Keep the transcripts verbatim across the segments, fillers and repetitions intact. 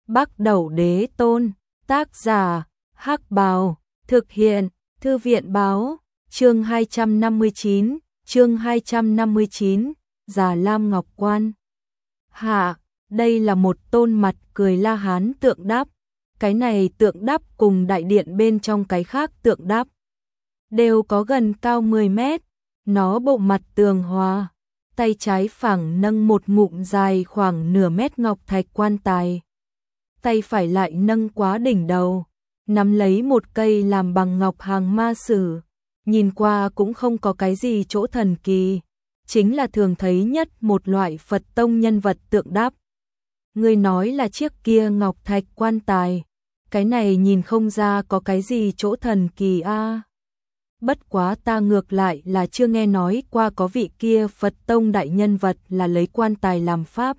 Bắc Đẩu Đế Tôn, tác giả, Hắc Bào, thực hiện, Thư viện báo, chương hai trăm năm mươi chín, chương hai trăm năm mươi chín, Già Lam Ngọc Quan. Hạ, đây là một tôn mặt cười La Hán tượng đắp, cái này tượng đắp cùng đại điện bên trong cái khác tượng đắp đều có gần cao mười mét, nó bộ mặt tường hòa, tay trái phẳng nâng một ngụm dài khoảng nửa mét ngọc thạch quan tài, tay phải lại nâng quá đỉnh đầu, nắm lấy một cây làm bằng ngọc hàng ma sử, nhìn qua cũng không có cái gì chỗ thần kỳ, chính là thường thấy nhất một loại Phật tông nhân vật tượng đắp. Người nói là chiếc kia ngọc thạch quan tài, cái này nhìn không ra có cái gì chỗ thần kỳ a. À. Bất quá ta ngược lại là chưa nghe nói qua có vị kia Phật tông đại nhân vật là lấy quan tài làm pháp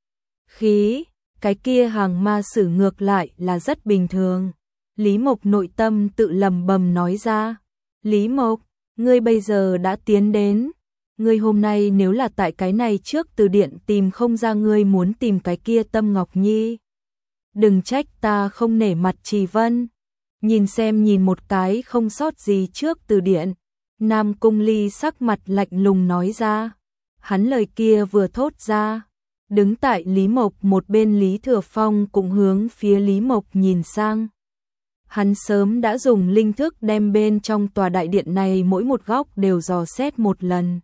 khí, cái kia hàng ma sử ngược lại là rất bình thường. Lý Mộc nội tâm tự lầm bầm nói ra, Lý Mộc, ngươi bây giờ đã tiến đến, ngươi hôm nay nếu là tại cái này trước từ điện tìm không ra ngươi muốn tìm cái kia Tâm Ngọc Nhi. Đừng trách ta không nể mặt Trì Vân. Nhìn xem nhìn một cái không sót gì trước từ điện, Nam Cung Ly sắc mặt lạnh lùng nói ra. Hắn lời kia vừa thốt ra, đứng tại Lý Mộc một bên Lý Thừa Phong cũng hướng phía Lý Mộc nhìn sang. Hắn sớm đã dùng linh thức đem bên trong tòa đại điện này mỗi một góc đều dò xét một lần.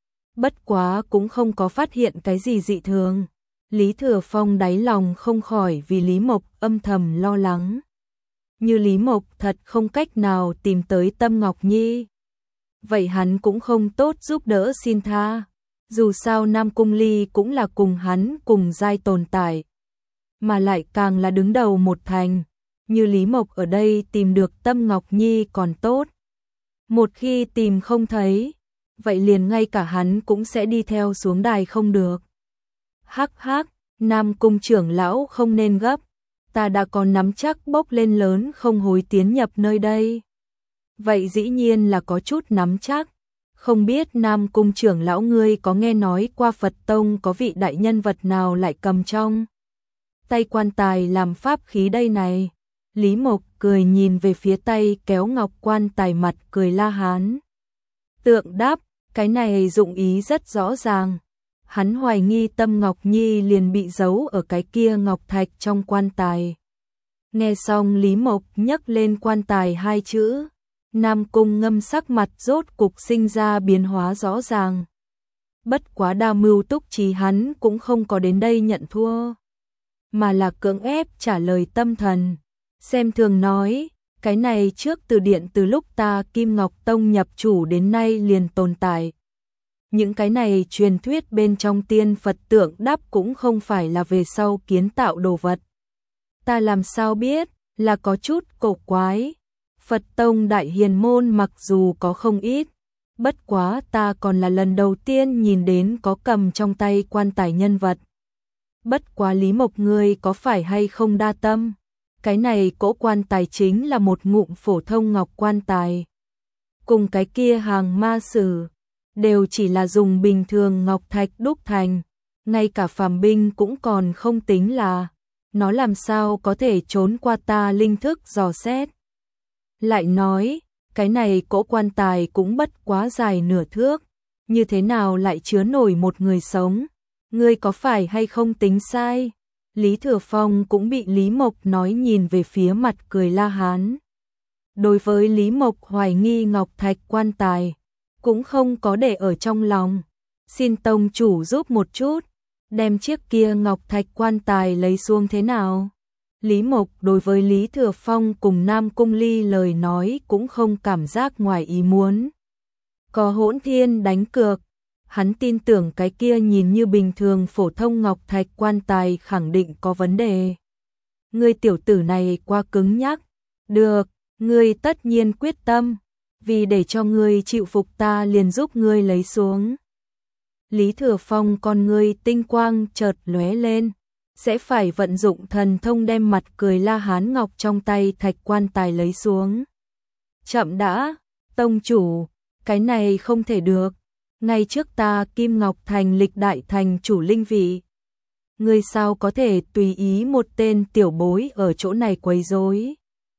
Bất quá cũng không có phát hiện cái gì dị thường. Lý Thừa Phong đáy lòng không khỏi vì Lý Mộc âm thầm lo lắng. Như Lý Mộc thật không cách nào tìm tới Tâm Ngọc Nhi, vậy hắn cũng không tốt giúp đỡ xin tha. Dù sao Nam Cung Ly cũng là cùng hắn cùng giai tồn tại, mà lại càng là đứng đầu một thành. Như Lý Mộc ở đây tìm được Tâm Ngọc Nhi còn tốt. Một khi tìm không thấy, vậy liền ngay cả hắn cũng sẽ đi theo xuống đài không được. Hắc hắc, Nam Cung trưởng lão không nên gấp, ta đã có nắm chắc bốc lên lớn không hối tiến nhập nơi đây. Vậy dĩ nhiên là có chút nắm chắc. Không biết Nam Cung trưởng lão ngươi có nghe nói qua Phật Tông có vị đại nhân vật nào lại cầm trong tay quan tài làm pháp khí đây này. Lý Mộc cười nhìn về phía tay kéo ngọc quan tài mặt cười La Hán tượng đáp, cái này dụng ý rất rõ ràng. Hắn hoài nghi Tâm Ngọc Nhi liền bị giấu ở cái kia ngọc thạch trong quan tài. Nghe xong Lý Mộc nhấc lên quan tài hai chữ, Nam Cung Ngâm sắc mặt rốt cục sinh ra biến hóa rõ ràng. Bất quá đa mưu túc trí hắn cũng không có đến đây nhận thua, mà là cưỡng ép trả lời tâm thần. Xem thường nói, cái này trước từ điện từ lúc ta Kim Ngọc Tông nhập chủ đến nay liền tồn tại. Những cái này truyền thuyết bên trong tiên Phật tượng đắp cũng không phải là về sau kiến tạo đồ vật. Ta làm sao biết, là có chút cổ quái. Phật Tông Đại Hiền Môn mặc dù có không ít, bất quá ta còn là lần đầu tiên nhìn đến có cầm trong tay quan tài nhân vật. Bất quá Lý Mộc ngươi có phải hay không đa tâm, cái này cỗ quan tài chính là một ngụm phổ thông ngọc quan tài. Cùng cái kia hàng ma sử, đều chỉ là dùng bình thường ngọc thạch đúc thành, ngay cả phàm binh cũng còn không tính là, nó làm sao có thể trốn qua ta linh thức dò xét. Lại nói, cái này cỗ quan tài cũng bất quá dài nửa thước, như thế nào lại chứa nổi một người sống, ngươi có phải hay không tính sai? Lý Thừa Phong cũng bị Lý Mộc nói nhìn về phía mặt cười La Hán. Đối với Lý Mộc hoài nghi ngọc thạch quan tài, cũng không có để ở trong lòng. Xin tông chủ giúp một chút, đem chiếc kia ngọc thạch quan tài lấy xuống thế nào? Lý Mộc đối với Lý Thừa Phong cùng Nam Cung Ly lời nói cũng không cảm giác ngoài ý muốn. Có Hỗn Thiên đánh cược, hắn tin tưởng cái kia nhìn như bình thường phổ thông ngọc thạch quan tài khẳng định có vấn đề. Ngươi tiểu tử này quá cứng nhắc. Được, ngươi tất nhiên quyết tâm, vì để cho ngươi chịu phục ta liền giúp ngươi lấy xuống. Lý Thừa Phong con ngươi tinh quang chợt lóe lên, sẽ phải vận dụng thần thông đem mặt cười La Hán ngọc trong tay thạch quan tài lấy xuống. Chậm đã, tông chủ, cái này không thể được. Ngay trước ta Kim Ngọc Thành lịch đại thành chủ linh vị, ngươi sao có thể tùy ý một tên tiểu bối ở chỗ này quấy rối?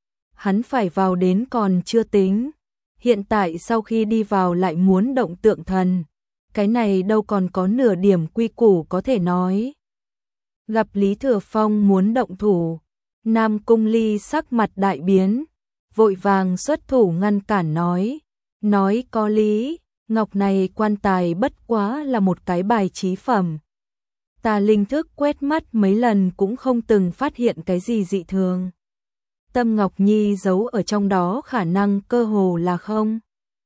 Hắn phải vào đến còn chưa tính, hiện tại sau khi đi vào lại muốn động tượng thần, cái này đâu còn có nửa điểm quy củ có thể nói. Gặp Lý Thừa Phong muốn động thủ, Nam Cung Ly sắc mặt đại biến, vội vàng xuất thủ ngăn cản nói, nói có lý, ngọc này quan tài bất quá là một cái bài trí phẩm. Ta linh thức quét mắt mấy lần cũng không từng phát hiện cái gì dị thường. Tâm Ngọc Nhi giấu ở trong đó khả năng cơ hồ là không.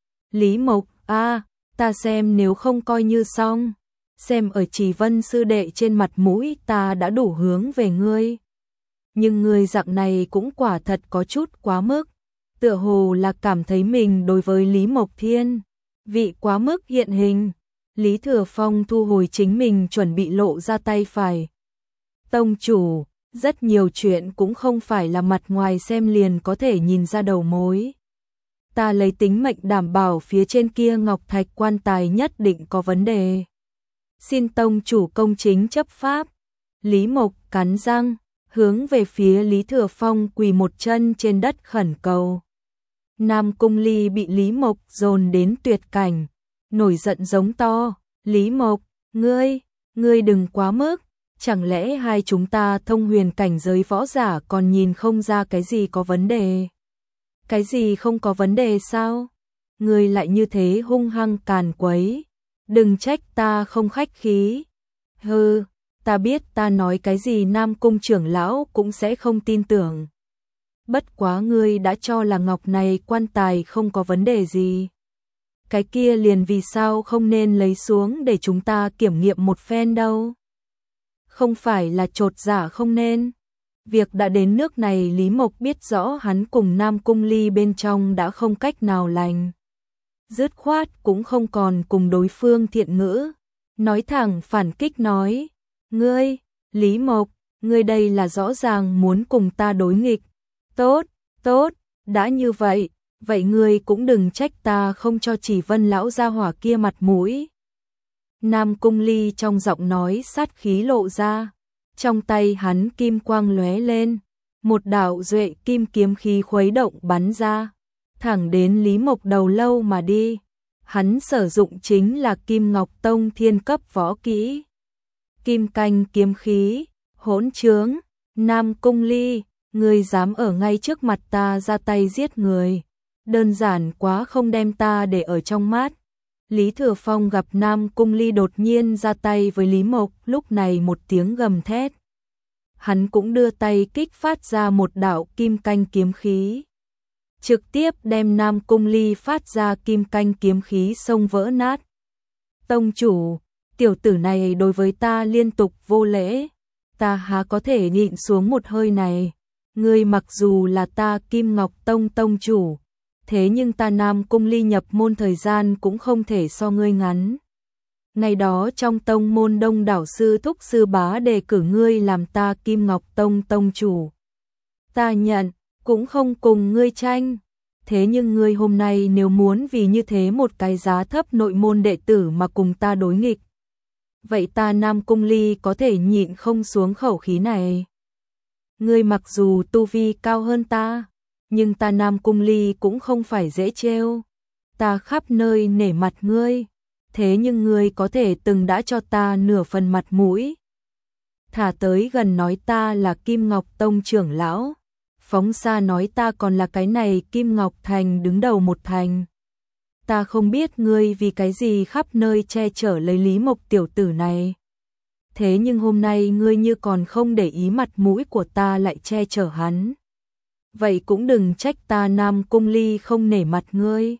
Lý Mộc, a, à, ta xem nếu không coi như xong, xem ở Trì Vân sư đệ trên mặt mũi ta đã đủ hướng về ngươi. Nhưng ngươi dạng này cũng quả thật có chút quá mức, tựa hồ là cảm thấy mình đối với Lý Mộc Thiên vị quá mức hiện hình. Lý Thừa Phong thu hồi chính mình chuẩn bị lộ ra tay phải. Tông chủ, rất nhiều chuyện cũng không phải là mặt ngoài xem liền có thể nhìn ra đầu mối. Ta lấy tính mệnh đảm bảo phía trên kia ngọc thạch quan tài nhất định có vấn đề. Xin tông chủ công chính chấp pháp. Lý Mộc cắn răng, hướng về phía Lý Thừa Phong quỳ một chân trên đất khẩn cầu. Nam Cung Ly bị Lý Mộc dồn đến tuyệt cảnh, nổi giận giống to, Lý Mộc, ngươi, ngươi đừng quá mức, chẳng lẽ hai chúng ta thông huyền cảnh giới võ giả còn nhìn không ra cái gì có vấn đề? Cái gì không có vấn đề sao? Ngươi lại như thế hung hăng càn quấy, đừng trách ta không khách khí. Hừ, ta biết ta nói cái gì Nam Cung trưởng lão cũng sẽ không tin tưởng. Bất quá ngươi đã cho là ngọc này quan tài không có vấn đề gì. Cái kia liền vì sao không nên lấy xuống để chúng ta kiểm nghiệm một phen đâu. Không phải là chột dạ không nên. Việc đã đến nước này Lý Mộc biết rõ hắn cùng Nam Cung Ly bên trong đã không cách nào lành. Dứt khoát cũng không còn cùng đối phương thiện ngữ. Nói thẳng phản kích nói. Ngươi, Lý Mộc, ngươi đây là rõ ràng muốn cùng ta đối nghịch. Tốt, tốt, đã như vậy, vậy ngươi cũng đừng trách ta không cho Chỉ Vân lão gia hỏa kia mặt mũi. Nam Cung Ly trong giọng nói sát khí lộ ra, trong tay hắn kim quang lóe lên, một đạo duệ kim kiếm khí khuấy động bắn ra, thẳng đến Lý Mộc đầu lâu mà đi. Hắn sử dụng chính là Kim Ngọc Tông thiên cấp võ kỹ. Kim canh kiếm khí, hỗn trướng, Nam Cung Ly, ngươi dám ở ngay trước mặt ta ra tay giết người, đơn giản quá không đem ta để ở trong mắt. Lý Thừa Phong gặp Nam Cung Ly đột nhiên ra tay với Lý Mộc, lúc này một tiếng gầm thét. Hắn cũng đưa tay kích phát ra một đạo kim canh kiếm khí, trực tiếp đem Nam Cung Ly phát ra kim canh kiếm khí xông vỡ nát. Tông chủ, tiểu tử này đối với ta liên tục vô lễ, ta há có thể nhịn xuống một hơi này. Ngươi mặc dù là ta Kim Ngọc Tông tông chủ, thế nhưng ta Nam Cung Ly nhập môn thời gian cũng không thể so ngươi ngắn. Ngày đó trong tông môn đông đảo sư thúc sư bá đề cử ngươi làm ta Kim Ngọc Tông tông chủ. Ta nhận, cũng không cùng ngươi tranh. Thế nhưng ngươi hôm nay nếu muốn vì như thế một cái giá thấp nội môn đệ tử mà cùng ta đối nghịch, vậy ta Nam Cung Ly có thể nhịn không xuống khẩu khí này. Ngươi mặc dù tu vi cao hơn ta, nhưng ta Nam Cung Ly cũng không phải dễ trêu. Ta khắp nơi nể mặt ngươi, thế nhưng ngươi có thể từng đã cho ta nửa phần mặt mũi. Thả tới gần nói ta là Kim Ngọc Tông trưởng lão, phóng xa nói ta còn là cái này Kim Ngọc Thành đứng đầu một thành. Ta không biết ngươi vì cái gì khắp nơi che chở lấy Lý Mộc tiểu tử này. Thế nhưng hôm nay ngươi như còn không để ý mặt mũi của ta lại che chở hắn. Vậy cũng đừng trách ta Nam Cung Ly không nể mặt ngươi.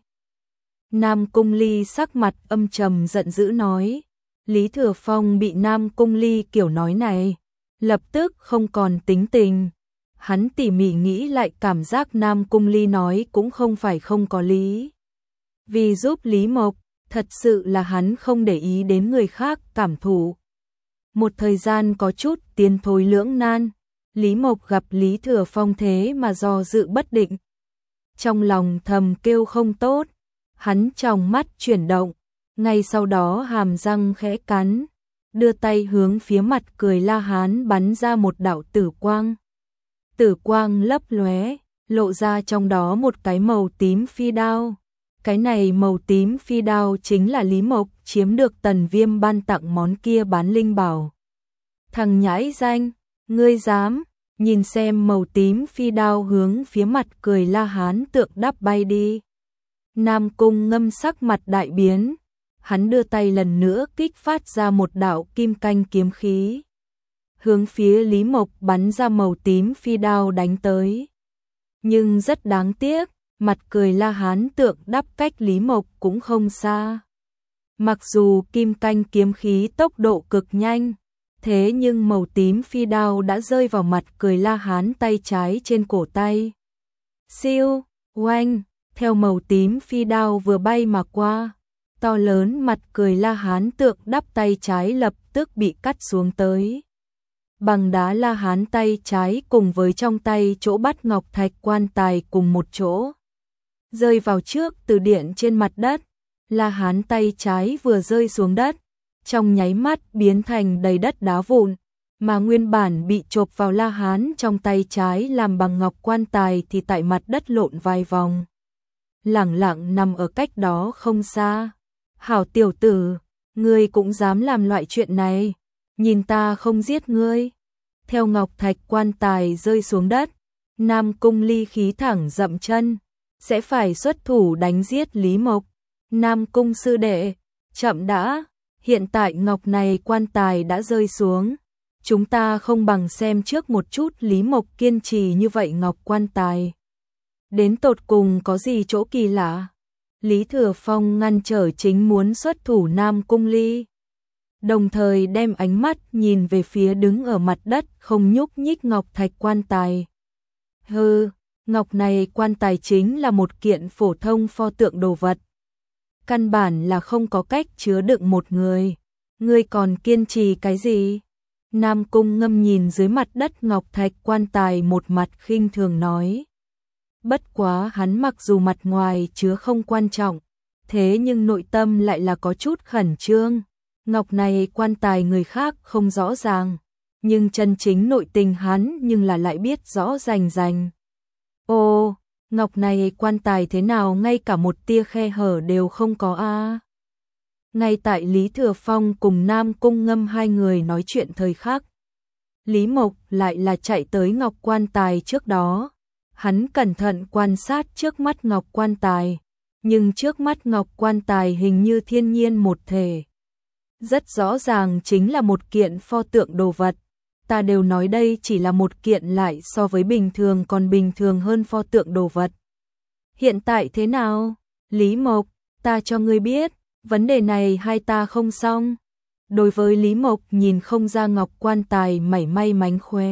Nam Cung Ly sắc mặt âm trầm giận dữ nói. Lý Thừa Phong bị Nam Cung Ly kiểu nói này, lập tức không còn tính tình. Hắn tỉ mỉ nghĩ lại cảm giác Nam Cung Ly nói cũng không phải không có lý. Vì giúp Lý Mộc, thật sự là hắn không để ý đến người khác cảm thụ. Một thời gian có chút tiến thối lưỡng nan, Lý Mộc gặp Lý Thừa Phong thế mà do dự bất định. Trong lòng thầm kêu không tốt, hắn tròng mắt chuyển động, ngay sau đó hàm răng khẽ cắn, đưa tay hướng phía mặt cười La Hán bắn ra một đạo tử quang. Tử quang lấp lóe, lộ ra trong đó một cái màu tím phi đao. Cái này màu tím phi đao chính là Lý Mộc chiếm được Tần Viêm ban tặng món kia bán linh bảo. Thằng nhãi danh, ngươi dám, nhìn xem màu tím phi đao hướng phía mặt cười La Hán tượng đắp bay đi. Nam Cung Ngâm sắc mặt đại biến, hắn đưa tay lần nữa kích phát ra một đạo kim canh kiếm khí. Hướng phía Lý Mộc bắn ra màu tím phi đao đánh tới. Nhưng rất đáng tiếc, mặt cười La Hán tượng đắp cách Lý Mộc cũng không xa. Mặc dù kim canh kiếm khí tốc độ cực nhanh, thế nhưng màu tím phi đao đã rơi vào mặt cười La Hán tay trái trên cổ tay. Siêu, oanh, theo màu tím phi đao vừa bay mà qua, to lớn mặt cười La Hán tượng đắp tay trái lập tức bị cắt xuống tới. Bằng đá La Hán tay trái cùng với trong tay chỗ bắt ngọc thạch quan tài cùng một chỗ, rơi vào trước từ điện trên mặt đất. La Hán tay trái vừa rơi xuống đất, trong nháy mắt biến thành đầy đất đá vụn, mà nguyên bản bị chộp vào La Hán trong tay trái làm bằng ngọc quan tài thì tại mặt đất lộn vài vòng, lẳng lặng nằm ở cách đó không xa. Hảo tiểu tử, ngươi cũng dám làm loại chuyện này, nhìn ta không giết ngươi. Theo ngọc thạch quan tài rơi xuống đất, Nam Cung Ly khí thẳng dậm chân, sẽ phải xuất thủ đánh giết Lý Mộc. Nam Cung sư đệ, chậm đã, hiện tại ngọc này quan tài đã rơi xuống, chúng ta không bằng xem trước một chút Lý Mộc kiên trì như vậy ngọc quan tài. Đến tột cùng có gì chỗ kỳ lạ? Lý Thừa Phong ngăn trở chính muốn xuất thủ Nam Cung Ly, đồng thời đem ánh mắt nhìn về phía đứng ở mặt đất không nhúc nhích ngọc thạch quan tài. Hừ, ngọc này quan tài chính là một kiện phổ thông pho tượng đồ vật, căn bản là không có cách chứa đựng một người, ngươi còn kiên trì cái gì? Nam Cung Ngâm nhìn dưới mặt đất ngọc thạch quan tài một mặt khinh thường nói. Bất quá hắn mặc dù mặt ngoài chứa không quan trọng, thế nhưng nội tâm lại là có chút khẩn trương. Ngọc này quan tài người khác không rõ ràng, nhưng chân chính nội tình hắn nhưng là lại biết rõ rành rành. Ô, ngọc này quan tài thế nào ngay cả một tia khe hở đều không có a? À? Ngay tại Lý Thừa Phong cùng Nam Cung Ngâm hai người nói chuyện thời khắc, Lý Mộc lại là chạy tới ngọc quan tài trước đó. Hắn cẩn thận quan sát trước mắt ngọc quan tài, nhưng trước mắt ngọc quan tài hình như thiên nhiên một thể. Rất rõ ràng chính là một kiện pho tượng đồ vật. Ta đều nói đây chỉ là một kiện lại so với bình thường còn bình thường hơn pho tượng đồ vật. Hiện tại thế nào? Lý Mộc, ta cho ngươi biết, vấn đề này hai ta không xong. Đối với Lý Mộc nhìn không ra ngọc quan tài mảy may mánh khóe.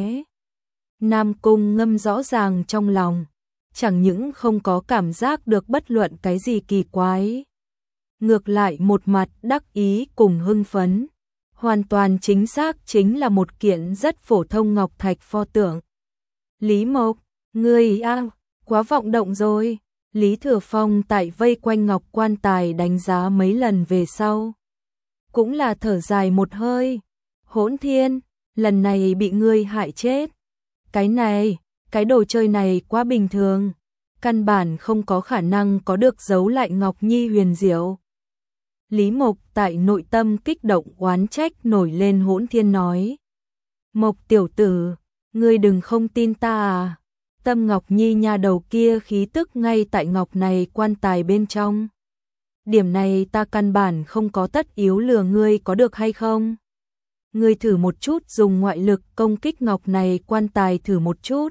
Nam Cung Ngâm rõ ràng trong lòng, chẳng những không có cảm giác được bất luận cái gì kỳ quái, ngược lại một mặt đắc ý cùng hưng phấn, hoàn toàn chính xác chính là một kiện rất phổ thông ngọc thạch pho tượng. Lý Mộc, ngươi a, quá vọng động rồi. Lý Thừa Phong tại vây quanh ngọc quan tài đánh giá mấy lần về sau, cũng là thở dài một hơi. Hỗn Thiên, lần này bị ngươi hại chết. Cái này, cái đồ chơi này quá bình thường, căn bản không có khả năng có được giấu lại Ngọc Nhi huyền diệu. Lý Mộc tại nội tâm kích động oán trách nổi lên. Hỗn Thiên nói, Mộc tiểu tử, ngươi đừng không tin ta à, Tâm Ngọc Nhi nha đầu kia khí tức ngay tại ngọc này quan tài bên trong. Điểm này ta căn bản không có tất yếu lừa ngươi có được hay không? Ngươi thử một chút dùng ngoại lực công kích ngọc này quan tài thử một chút.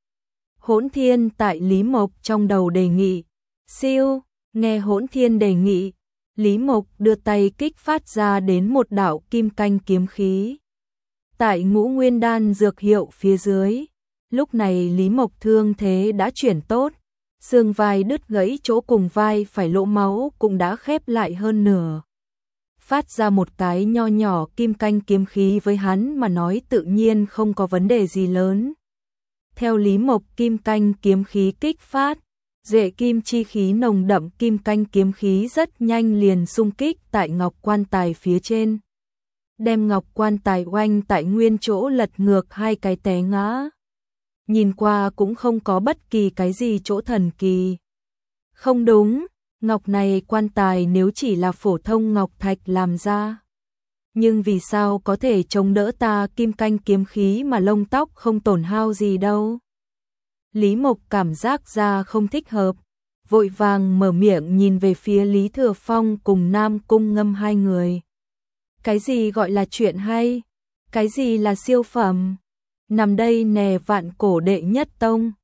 Hỗn Thiên tại Lý Mộc trong đầu đề nghị. Siêu, nghe Hỗn Thiên đề nghị, Lý Mộc đưa tay kích phát ra đến một đạo kim canh kiếm khí. Tại Ngũ Nguyên Đan dược hiệu phía dưới, lúc này Lý Mộc thương thế đã chuyển tốt, xương vai đứt gãy chỗ cùng vai phải lỗ máu cũng đã khép lại hơn nửa. Phát ra một cái nho nhỏ kim canh kiếm khí với hắn mà nói tự nhiên không có vấn đề gì lớn. Theo Lý Mộc kim canh kiếm khí kích phát, duệ kim chi khí nồng đậm kim canh kiếm khí rất nhanh liền xung kích tại ngọc quan tài phía trên. đem ngọc quan tài oanh tại nguyên chỗ lật ngược hai cái té ngã. Nhìn qua cũng không có bất kỳ cái gì chỗ thần kỳ. Không đúng, ngọc này quan tài nếu chỉ là phổ thông ngọc thạch làm ra, nhưng vì sao có thể chống đỡ ta kim canh kiếm khí mà lông tóc không tổn hao gì đâu. Lý Mộc cảm giác ra không thích hợp, vội vàng mở miệng nhìn về phía Lý Thừa Phong cùng Nam Cung Ngâm hai người. Cái gì gọi là chuyện hay? Cái gì là siêu phẩm? Nằm đây nè vạn cổ đệ nhất tông.